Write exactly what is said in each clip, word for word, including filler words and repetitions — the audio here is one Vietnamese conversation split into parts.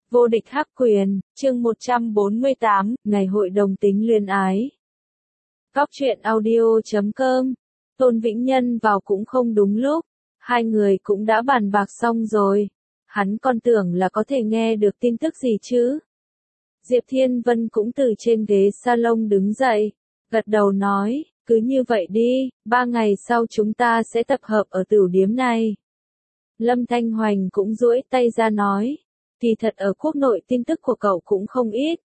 Vô địch hắc quyền, chương một trăm bốn mươi tám, Ngày hội đồng tính luyến ái. Cóc truyện audio chấm com. Tôn Vĩnh Nhân vào cũng không đúng lúc, hai người cũng đã bàn bạc xong rồi. Hắn còn tưởng là có thể nghe được tin tức gì chứ. Diệp Thiên Vân cũng từ trên ghế salon đứng dậy, gật đầu nói, cứ như vậy đi, ba ngày sau chúng ta sẽ tập hợp ở tửu điếm này. Lâm Thanh Hoành cũng duỗi tay ra nói, kỳ thật ở quốc nội tin tức của cậu cũng không ít.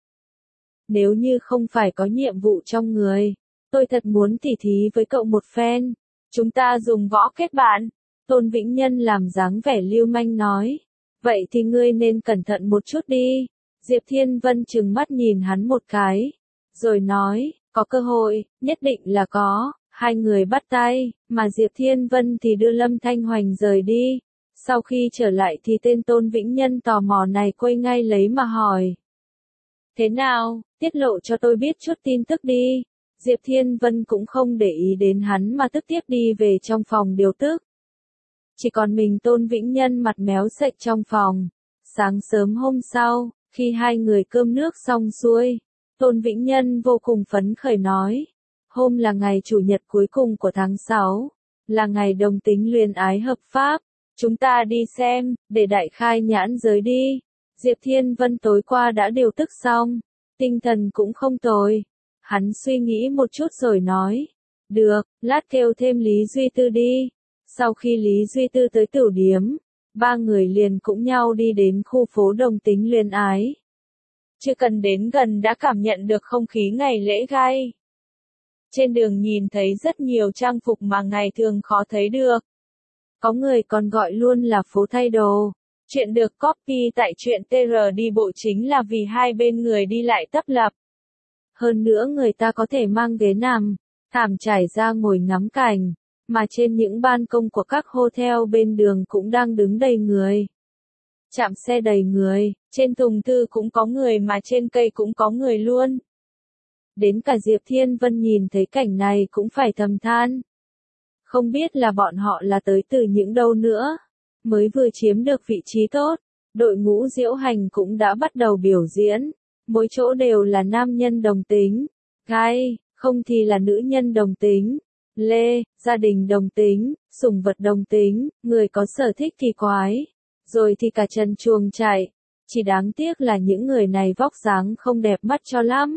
Nếu như không phải có nhiệm vụ trong người, tôi thật muốn tỉ thí với cậu một phen. Chúng ta dùng võ kết bạn. Tôn Vĩnh Nhân làm dáng vẻ lưu manh nói. Vậy thì ngươi nên cẩn thận một chút đi. Diệp Thiên Vân trừng mắt nhìn hắn một cái. Rồi nói, có cơ hội, nhất định là có. Hai người bắt tay, mà Diệp Thiên Vân thì đưa Lâm Thanh Hoành rời đi. Sau khi trở lại thì tên Tôn Vĩnh Nhân tò mò này quay ngay lấy mà hỏi. Thế nào, tiết lộ cho tôi biết chút tin tức đi. Diệp Thiên Vân cũng không để ý đến hắn mà tức tiếp đi về trong phòng điều tức. Chỉ còn mình Tôn Vĩnh Nhân mặt méo sệch trong phòng. Sáng sớm hôm sau, khi hai người cơm nước xong xuôi, Tôn Vĩnh Nhân vô cùng phấn khởi nói. Hôm là ngày chủ nhật cuối cùng của tháng sáu, là ngày đồng tính luyến ái hợp pháp. Chúng ta đi xem, để đại khai nhãn giới đi. Diệp Thiên Vân tối qua đã điều tức xong, tinh thần cũng không tồi. Hắn suy nghĩ một chút rồi nói, được, lát kêu thêm Lý Duy Tư đi. Sau khi Lý Duy Tư tới tửu điếm, ba người liền cũng nhau đi đến khu phố đồng tính luyến ái. Chưa cần đến gần đã cảm nhận được không khí ngày lễ gai. Trên đường nhìn thấy rất nhiều trang phục mà ngày thường khó thấy được. Có người còn gọi luôn là phố thay đồ. Chuyện được copy tại truyện tê rờ đi bộ chính là vì hai bên người đi lại tấp lập. Hơn nữa người ta có thể mang ghế nằm, thảm trải ra ngồi ngắm cảnh, mà trên những ban công của các hotel bên đường cũng đang đứng đầy người. Trạm xe đầy người, trên thùng thư cũng có người mà trên cây cũng có người luôn. Đến cả Diệp Thiên Vân nhìn thấy cảnh này cũng phải thầm than. Không biết là bọn họ là tới từ những đâu nữa. Mới vừa chiếm được vị trí tốt, đội ngũ diễu hành cũng đã bắt đầu biểu diễn. Mỗi chỗ đều là nam nhân đồng tính, gai, không thì là nữ nhân đồng tính, lê, gia đình đồng tính, sủng vật đồng tính, người có sở thích kỳ quái. Rồi thì cả trần chuồng chạy. Chỉ đáng tiếc là những người này vóc dáng không đẹp mắt cho lắm.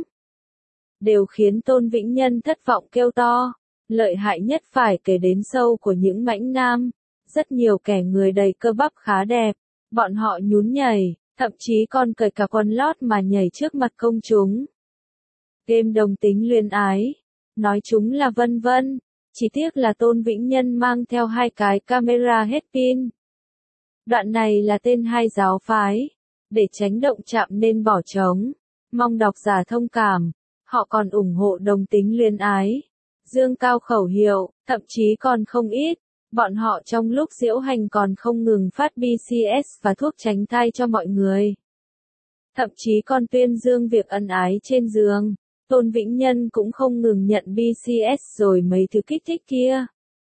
Đều khiến Tôn Vĩnh Nhân thất vọng kêu to. Lợi hại nhất phải kể đến sâu của những mãnh nam. Rất nhiều kẻ người đầy cơ bắp khá đẹp. Bọn họ nhún nhảy, thậm chí còn cởi cả quần lót mà nhảy trước mặt công chúng. Game đồng tính luyến ái. Nói chúng là vân vân. Chỉ tiếc là Tôn Vĩnh Nhân mang theo hai cái camera hết pin. Đoạn này là tên hai giáo phái. Để tránh động chạm nên bỏ trống. Mong độc giả thông cảm. Họ còn ủng hộ đồng tính luyến ái. Dương cao khẩu hiệu, thậm chí còn không ít. Bọn họ trong lúc diễu hành còn không ngừng phát bê xê ét và thuốc tránh thai cho mọi người. Thậm chí còn tuyên dương việc ân ái trên giường. Tôn Vĩnh Nhân cũng không ngừng nhận bê xê ét rồi mấy thứ kích thích kia.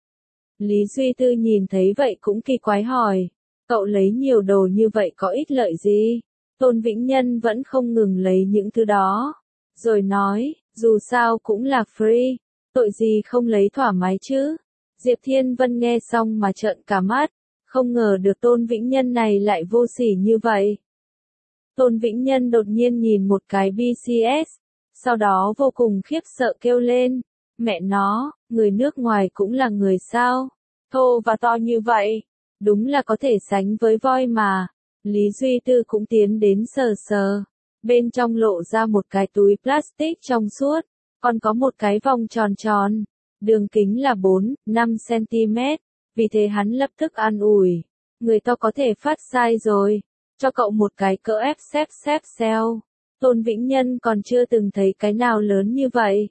Lý Duy Tư nhìn thấy vậy cũng kỳ quái hỏi. Cậu lấy nhiều đồ như vậy có ích lợi gì? Tôn Vĩnh Nhân vẫn không ngừng lấy những thứ đó. Rồi nói, dù sao cũng là free. Tội gì không lấy thoải mái chứ? Diệp Thiên Vân nghe xong mà trợn cả mắt, không ngờ được Tôn Vĩnh Nhân này lại vô sỉ như vậy. Tôn Vĩnh Nhân đột nhiên nhìn một cái bê xê ét, sau đó vô cùng khiếp sợ kêu lên, mẹ nó, người nước ngoài cũng là người sao? Thô và to như vậy, đúng là có thể sánh với voi mà. Lý Duy Tư cũng tiến đến sờ sờ, bên trong lộ ra một cái túi plastic trong suốt, còn có một cái vòng tròn tròn. Đường kính là bốn, năm xăng-ti-mét, vì thế hắn lập tức an ủi. Người to có thể phát size rồi, cho cậu một cái cỡ ép xếp xếp xeo. Tôn Vĩnh Nhân còn chưa từng thấy cái nào lớn như vậy.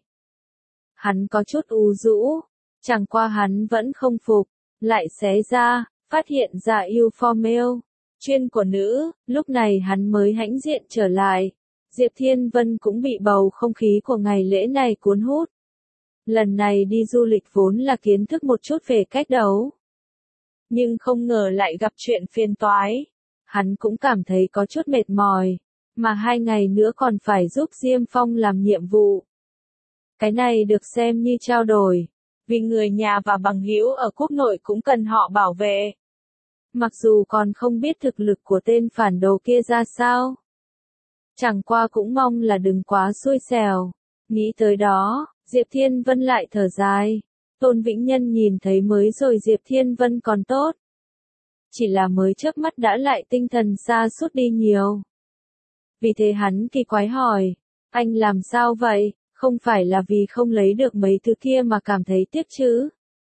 Hắn có chút ù rũ, chẳng qua hắn vẫn không phục, lại xé ra, phát hiện ra yêu for male, chuyên của nữ, lúc này hắn mới hãnh diện trở lại. Diệp Thiên Vân cũng bị bầu không khí của ngày lễ này cuốn hút. Lần này đi du lịch vốn là kiến thức một chút về cách đấu. Nhưng không ngờ lại gặp chuyện phiền toái. hắn cũng cảm thấy có chút mệt mỏi, mà hai ngày nữa còn phải giúp Diêm Phong làm nhiệm vụ. Cái này được xem như trao đổi, vì người nhà và bằng hữu ở quốc nội cũng cần họ bảo vệ. Mặc dù còn không biết thực lực của tên phản đồ kia ra sao. Chẳng qua cũng mong là đừng quá xui xẻo. Nghĩ tới đó, Diệp Thiên Vân lại thở dài. Tôn Vĩnh Nhân nhìn thấy mới rồi Diệp Thiên Vân còn tốt. Chỉ là mới chớp mắt đã lại tinh thần sa sút đi nhiều. Vì thế hắn kỳ quái hỏi, anh làm sao vậy, không phải là vì không lấy được mấy thứ kia mà cảm thấy tiếc chứ?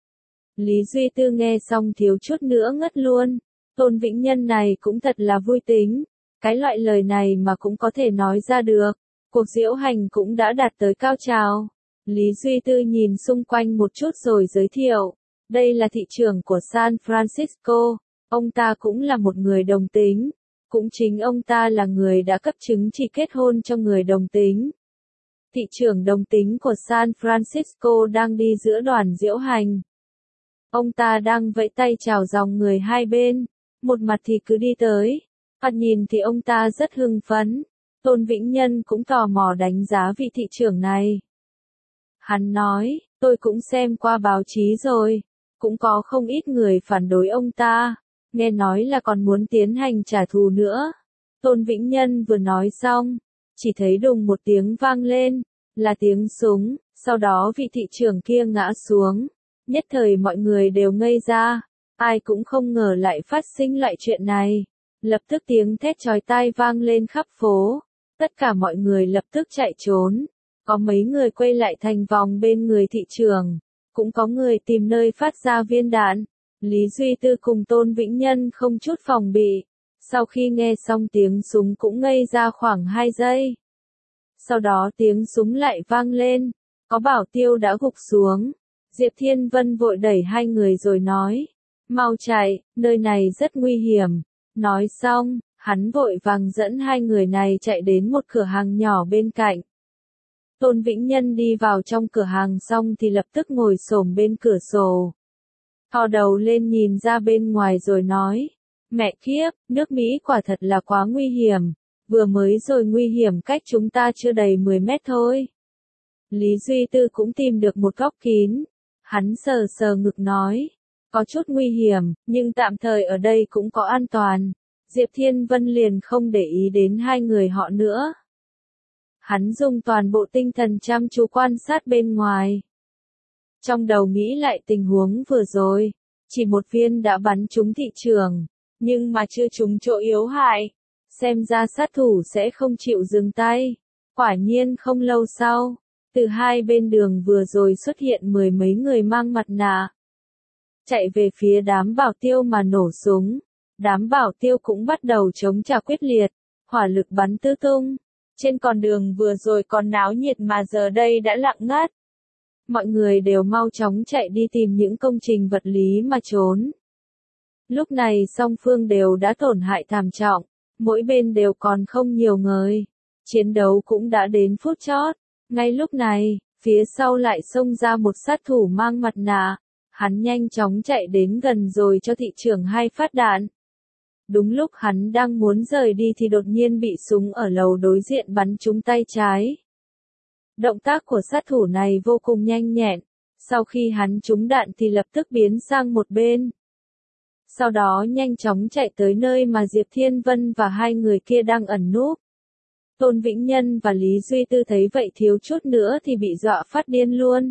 Lý Duy Tư nghe xong thiếu chút nữa ngất luôn. Tôn Vĩnh Nhân này cũng thật là vui tính. Cái loại lời này mà cũng có thể nói ra được. Cuộc diễu hành cũng đã đạt tới cao trào. Lý Duy Tư nhìn xung quanh một chút rồi giới thiệu. Đây là thị trưởng của San Francisco. Ông ta cũng là một người đồng tính. Cũng chính ông ta là người đã cấp chứng chỉ kết hôn cho người đồng tính. Thị trưởng đồng tính của San Francisco đang đi giữa đoàn diễu hành. Ông ta đang vẫy tay chào dòng người hai bên. Một mặt thì cứ đi tới. Mặt nhìn thì ông ta rất hưng phấn. Tôn Vĩnh Nhân cũng tò mò đánh giá vị thị trưởng này. Hắn nói, tôi cũng xem qua báo chí rồi. Cũng có không ít người phản đối ông ta. Nghe nói là còn muốn tiến hành trả thù nữa. Tôn Vĩnh Nhân vừa nói xong. Chỉ thấy đùng một tiếng vang lên. Là tiếng súng. Sau đó vị thị trưởng kia ngã xuống. Nhất thời mọi người đều ngây ra. Ai cũng không ngờ lại phát sinh loại chuyện này. Lập tức tiếng thét chói tai vang lên khắp phố. Tất cả mọi người lập tức chạy trốn. Có mấy người quay lại thành vòng bên người thị trưởng. Cũng có người tìm nơi phát ra viên đạn. Lý Duy Tư cùng Tôn Vĩnh Nhân không chút phòng bị. Sau khi nghe xong tiếng súng cũng ngây ra khoảng hai giây. Sau đó tiếng súng lại vang lên. Có bảo tiêu đã gục xuống. Diệp Thiên Vân vội đẩy hai người rồi nói. Mau chạy, nơi này rất nguy hiểm. Nói xong, hắn vội vàng dẫn hai người này chạy đến một cửa hàng nhỏ bên cạnh. Tôn Vĩnh Nhân đi vào trong cửa hàng xong thì lập tức ngồi xổm bên cửa sổ. Thò đầu lên nhìn ra bên ngoài rồi nói. Mẹ kiếp, nước Mỹ quả thật là quá nguy hiểm. Vừa mới rồi nguy hiểm cách chúng ta chưa đầy mười mét thôi. Lý Duy Tư cũng tìm được một góc kín. Hắn sờ sờ ngực nói. Có chút nguy hiểm, nhưng tạm thời ở đây cũng có an toàn. Diệp Thiên Vân liền không để ý đến hai người họ nữa. Hắn dùng toàn bộ tinh thần chăm chú quan sát bên ngoài. Trong đầu nghĩ lại tình huống vừa rồi. Chỉ một viên đã bắn trúng thị trường, nhưng mà chưa trúng chỗ yếu hại. Xem ra sát thủ sẽ không chịu dừng tay. Quả nhiên không lâu sau, từ hai bên đường vừa rồi xuất hiện mười mấy người mang mặt nạ. Chạy về phía đám bảo tiêu mà nổ súng. Đám bảo tiêu cũng bắt đầu chống trả quyết liệt. Hỏa lực bắn tứ tung. Trên con đường vừa rồi còn náo nhiệt mà giờ đây đã lặng ngắt. Mọi người đều mau chóng chạy đi tìm những công trình vật lý mà trốn. Lúc này song phương đều đã tổn hại thảm trọng. Mỗi bên đều còn không nhiều người. Chiến đấu cũng đã đến phút chót. Ngay lúc này, phía sau lại xông ra một sát thủ mang mặt nạ. Hắn nhanh chóng chạy đến gần rồi cho thị trưởng hai phát đạn. Đúng lúc hắn đang muốn rời đi thì đột nhiên bị súng ở lầu đối diện bắn trúng tay trái. Động tác của sát thủ này vô cùng nhanh nhẹn. Sau khi hắn trúng đạn thì lập tức biến sang một bên. Sau đó nhanh chóng chạy tới nơi mà Diệp Thiên Vân và hai người kia đang ẩn núp. Tôn Vĩnh Nhân và Lý Duy Tư thấy vậy thiếu chút nữa thì bị dọa phát điên luôn.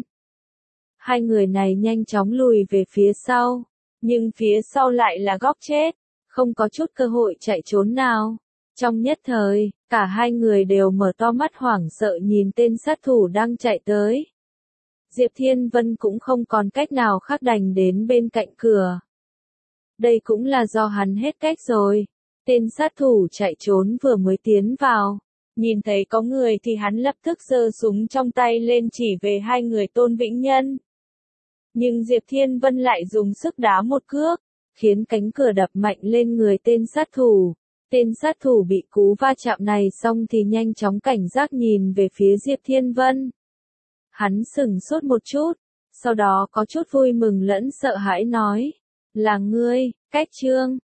Hai người này nhanh chóng lùi về phía sau. Nhưng phía sau lại là góc chết. Không có chút cơ hội chạy trốn nào. Trong nhất thời, cả hai người đều mở to mắt hoảng sợ nhìn tên sát thủ đang chạy tới. Diệp Thiên Vân cũng không còn cách nào khác đành đến bên cạnh cửa. Đây cũng là do hắn hết cách rồi. Tên sát thủ chạy trốn vừa mới tiến vào. Nhìn thấy có người thì hắn lập tức giơ súng trong tay lên chỉ về hai người Tôn Vĩnh Nhân. Nhưng Diệp Thiên Vân lại dùng sức đá một cước, khiến cánh cửa đập mạnh lên người tên sát thủ. Tên sát thủ bị cú va chạm này xong thì nhanh chóng cảnh giác nhìn về phía Diệp Thiên Vân. Hắn sửng sốt một chút, sau đó có chút vui mừng lẫn sợ hãi nói. Là ngươi, Cách Trương,